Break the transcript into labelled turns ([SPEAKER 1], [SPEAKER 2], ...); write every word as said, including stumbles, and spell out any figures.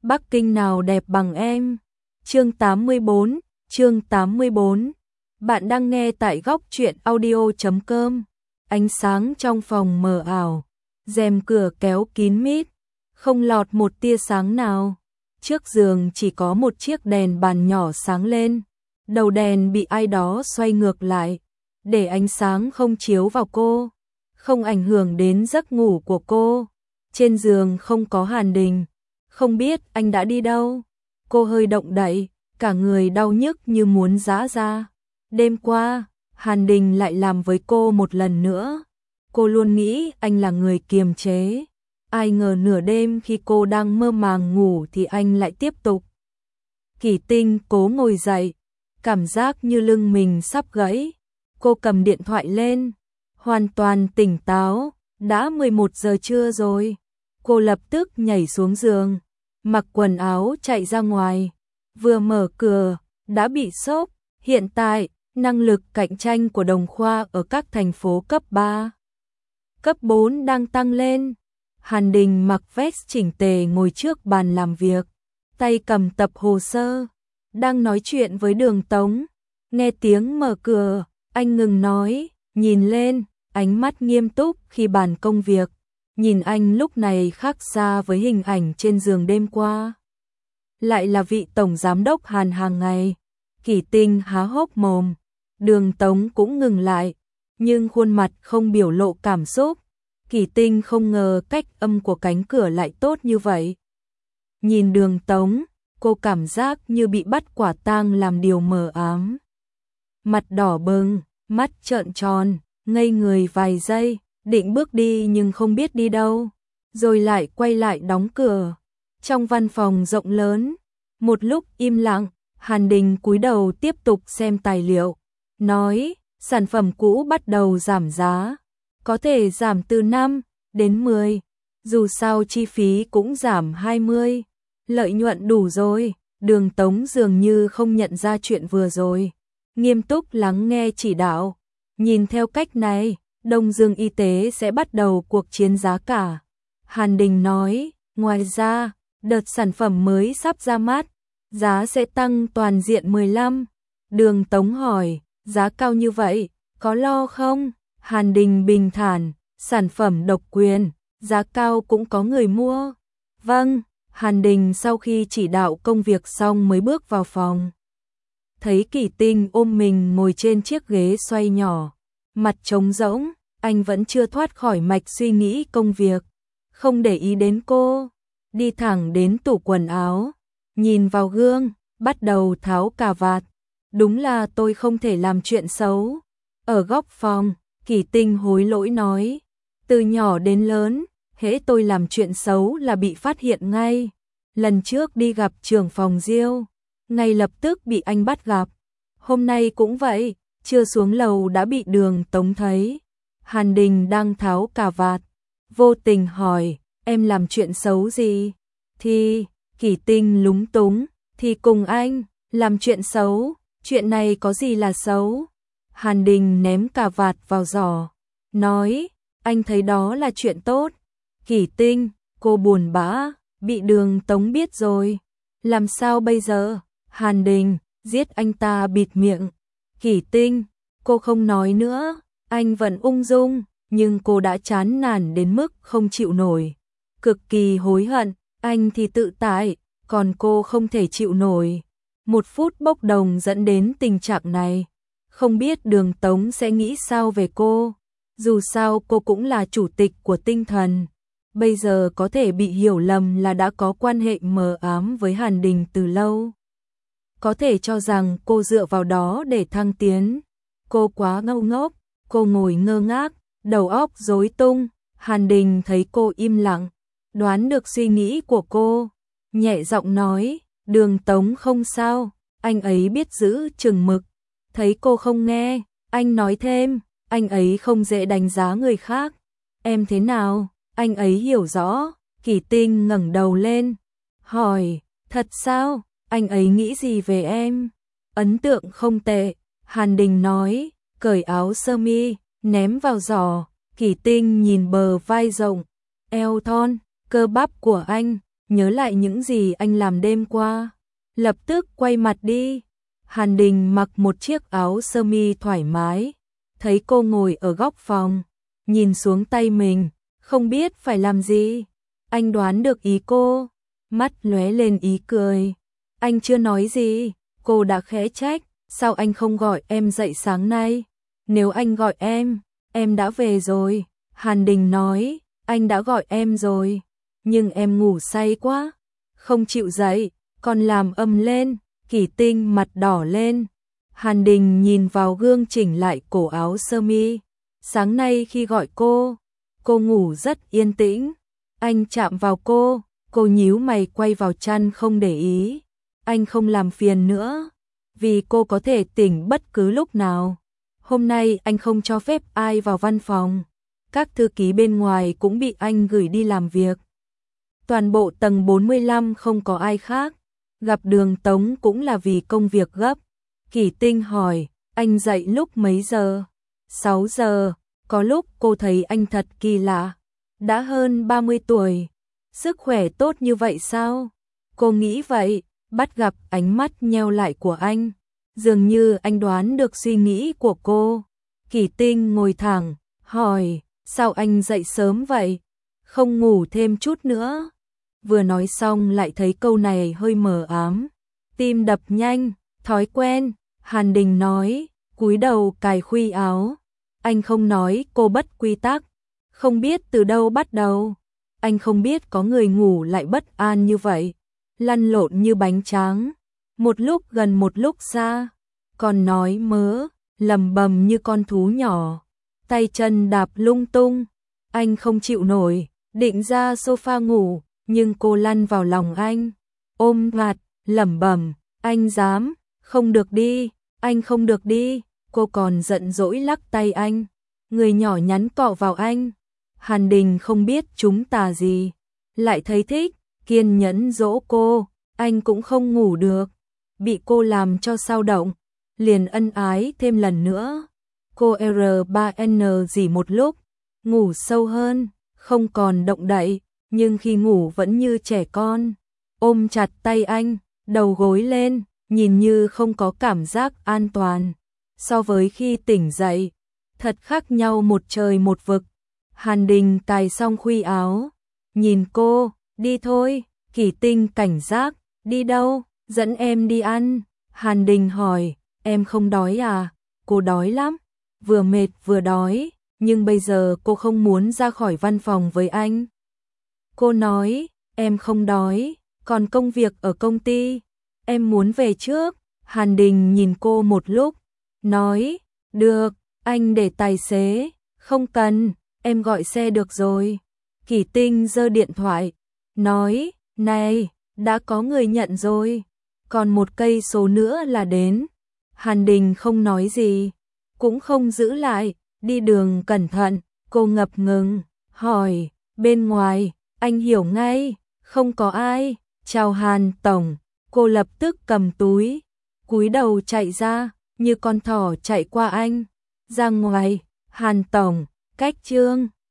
[SPEAKER 1] Bắc Kinh nào đẹp bằng em. Chương tám mươi bốn, chương tám mươi bốn. Bạn đang nghe tại góc truyện audio chấm com. Ánh sáng trong phòng mờ ảo, rèm cửa kéo kín mít, không lọt một tia sáng nào. Trước giường chỉ có một chiếc đèn bàn nhỏ sáng lên, đầu đèn bị ai đó xoay ngược lại, để ánh sáng không chiếu vào cô, không ảnh hưởng đến giấc ngủ của cô. Trên giường không có Hàn Đình, không biết anh đã đi đâu. Cô hơi động đậy, cả người đau nhức như muốn giã ra. Đêm qua, Hàn Đình lại làm với cô một lần nữa. Cô luôn nghĩ anh là người kiềm chế. Ai ngờ nửa đêm khi cô đang mơ màng ngủ thì anh lại tiếp tục. Kỳ Tinh cố ngồi dậy, cảm giác như lưng mình sắp gãy. Cô cầm điện thoại lên, hoàn toàn tỉnh táo, đã mười một giờ trưa rồi. Cô lập tức nhảy xuống giường, mặc quần áo chạy ra ngoài. Vừa mở cửa, đã bị sốc. Hiện tại, năng lực cạnh tranh của Đồng Khoa ở các thành phố cấp ba, cấp bốn đang tăng lên. Hàn Đình mặc vest chỉnh tề ngồi trước bàn làm việc, tay cầm tập hồ sơ, đang nói chuyện với Đường Tống. Nghe tiếng mở cửa, anh ngừng nói, nhìn lên, ánh mắt nghiêm túc khi bàn công việc. Nhìn anh lúc này khác xa với hình ảnh trên giường đêm qua. Lại là vị tổng giám đốc Hàn hàng ngày. Kỳ Tinh há hốc mồm, Đường Tống cũng ngừng lại, nhưng khuôn mặt không biểu lộ cảm xúc. Kỳ Tinh không ngờ cách âm của cánh cửa lại tốt như vậy. Nhìn Đường Tống, cô cảm giác như bị bắt quả tang làm điều mờ ám. Mặt đỏ bừng, mắt trợn tròn, ngây người vài giây, định bước đi nhưng không biết đi đâu, rồi lại quay lại đóng cửa. Trong văn phòng rộng lớn, một lúc im lặng, Hàn Đình cúi đầu tiếp tục xem tài liệu, nói, sản phẩm cũ bắt đầu giảm giá, có thể giảm từ năm đến mười, dù sao chi phí cũng giảm hai mươi, lợi nhuận đủ rồi. Đường Tống dường như không nhận ra chuyện vừa rồi, nghiêm túc lắng nghe chỉ đạo. Nhìn theo cách này, Đông Dương Y tế sẽ bắt đầu cuộc chiến giá cả. Hàn Đình nói, ngoài ra, đợt sản phẩm mới sắp ra mắt, giá sẽ tăng toàn diện mười lăm. Đường Tống hỏi, giá cao như vậy, có lo không? Hàn Đình bình thản, sản phẩm độc quyền, giá cao cũng có người mua. Vâng, Hàn Đình sau khi chỉ đạo công việc xong mới bước vào phòng. Thấy Kỳ Tinh ôm mình ngồi trên chiếc ghế xoay nhỏ, mặt trống rỗng, anh vẫn chưa thoát khỏi mạch suy nghĩ công việc, không để ý đến cô, đi thẳng đến tủ quần áo, nhìn vào gương, bắt đầu tháo cà vạt. Đúng là tôi không thể làm chuyện xấu. Ở góc phòng, Kỳ Tinh hối lỗi nói, từ nhỏ đến lớn, hễ tôi làm chuyện xấu là bị phát hiện ngay. Lần trước đi gặp trưởng phòng Diêu, ngay lập tức bị anh bắt gặp. Hôm nay cũng vậy, chưa xuống lầu đã bị Đường Tống thấy. Hàn Đình đang tháo cà vạt, vô tình hỏi, em làm chuyện xấu gì? Thì, Kỳ Tinh lúng túng, thì cùng anh, làm chuyện xấu, chuyện này có gì là xấu? Hàn Đình ném cà vạt vào giỏ, nói, anh thấy đó là chuyện tốt. Kỳ Tinh, cô buồn bã, bị Đường Tống biết rồi. Làm sao bây giờ? Hàn Đình, giết anh ta bịt miệng. Kỳ Tinh, cô không nói nữa. Anh vẫn ung dung, nhưng cô đã chán nản đến mức không chịu nổi. Cực kỳ hối hận, anh thì tự tại, còn cô không thể chịu nổi. Một phút bốc đồng dẫn đến tình trạng này. Không biết Đường Tống sẽ nghĩ sao về cô. Dù sao cô cũng là chủ tịch của tinh thần. Bây giờ có thể bị hiểu lầm là đã có quan hệ mờ ám với Hàn Đình từ lâu. Có thể cho rằng cô dựa vào đó để thăng tiến. Cô quá ngốc ngốc. Cô ngồi ngơ ngác, đầu óc rối tung. Hàn Đình thấy cô im lặng, đoán được suy nghĩ của cô, nhẹ giọng nói, Đường Tống không sao, anh ấy biết giữ chừng mực. Thấy cô không nghe, anh nói thêm, anh ấy không dễ đánh giá người khác. Em thế nào? Anh ấy hiểu rõ. Kỳ Tinh ngẩng đầu lên, hỏi, thật sao? Anh ấy nghĩ gì về em? Ấn tượng không tệ. Hàn Đình nói, cởi áo sơ mi, ném vào giỏ. Kỳ Tinh nhìn bờ vai rộng, eo thon, cơ bắp của anh, nhớ lại những gì anh làm đêm qua. Lập tức quay mặt đi. Hàn Đình mặc một chiếc áo sơ mi thoải mái, thấy cô ngồi ở góc phòng, nhìn xuống tay mình, không biết phải làm gì. Anh đoán được ý cô, mắt lóe lên ý cười. Anh chưa nói gì, cô đã khẽ trách, sao anh không gọi em dậy sáng nay? Nếu anh gọi em, em đã về rồi. Hàn Đình nói, anh đã gọi em rồi, nhưng em ngủ say quá, không chịu dậy, còn làm ầm lên. Kỷ Tinh mặt đỏ lên. Hàn Đình nhìn vào gương chỉnh lại cổ áo sơ mi. Sáng nay khi gọi cô, cô ngủ rất yên tĩnh. Anh chạm vào cô, cô nhíu mày quay vào chăn không để ý. Anh không làm phiền nữa, vì cô có thể tỉnh bất cứ lúc nào. Hôm nay anh không cho phép ai vào văn phòng. Các thư ký bên ngoài cũng bị anh gửi đi làm việc. Toàn bộ tầng bốn mươi lăm không có ai khác. Gặp Đường Tống cũng là vì công việc gấp. Kỷ Tinh hỏi, anh dậy lúc mấy giờ? sáu giờ, có lúc cô thấy anh thật kỳ lạ. Đã hơn ba mươi tuổi, sức khỏe tốt như vậy sao? Cô nghĩ vậy, bắt gặp ánh mắt nheo lại của anh. Dường như anh đoán được suy nghĩ của cô. Kỷ Tinh ngồi thẳng, hỏi, sao anh dậy sớm vậy? Không ngủ thêm chút nữa? Vừa nói xong lại thấy câu này hơi mờ ám. Tim đập nhanh, thói quen. Hàn Đình nói, cúi đầu cài khuy áo. Anh không nói cô bất quy tắc. Không biết từ đâu bắt đầu. Anh không biết có người ngủ lại bất an như vậy. Lăn lộn như bánh tráng. Một lúc gần một lúc xa. Còn nói mớ, lầm bầm như con thú nhỏ. Tay chân đạp lung tung. Anh không chịu nổi, định ra sofa ngủ. Nhưng cô lăn vào lòng anh, ôm mặt, lẩm bẩm, anh dám, không được đi, anh không được đi. Cô còn giận dỗi lắc tay anh, người nhỏ nhắn cọ vào anh. Hàn Đình không biết chúng tà gì, lại thấy thích, kiên nhẫn dỗ cô, anh cũng không ngủ được. Bị cô làm cho sao động, liền ân ái thêm lần nữa. Cô R ba N dỉ một lúc, ngủ sâu hơn, không còn động đậy. Nhưng khi ngủ vẫn như trẻ con, ôm chặt tay anh, đầu gối lên, nhìn như không có cảm giác an toàn. So với khi tỉnh dậy, thật khác nhau một trời một vực. Hàn Đình cài xong khuy áo, nhìn cô, đi thôi. Kỷ Tinh cảnh giác, đi đâu? Dẫn em đi ăn. Hàn Đình hỏi, em không đói à? Cô đói lắm, vừa mệt vừa đói, nhưng bây giờ cô không muốn ra khỏi văn phòng với anh. Cô nói, em không đói, còn công việc ở công ty, em muốn về trước. Hàn Đình nhìn cô một lúc, nói, được, anh để tài xế, không cần, em gọi xe được rồi. Kỷ Tinh giơ điện thoại, nói, này, đã có người nhận rồi, còn một cây số nữa là đến. Hàn Đình không nói gì, cũng không giữ lại, đi đường cẩn thận. Cô ngập ngừng, hỏi, bên ngoài. Anh hiểu ngay, không có ai. Chào Hàn tổng. Cô lập tức cầm túi, cúi đầu chạy ra, như con thỏ chạy qua anh. Ra ngoài, Hàn tổng, cách Trương.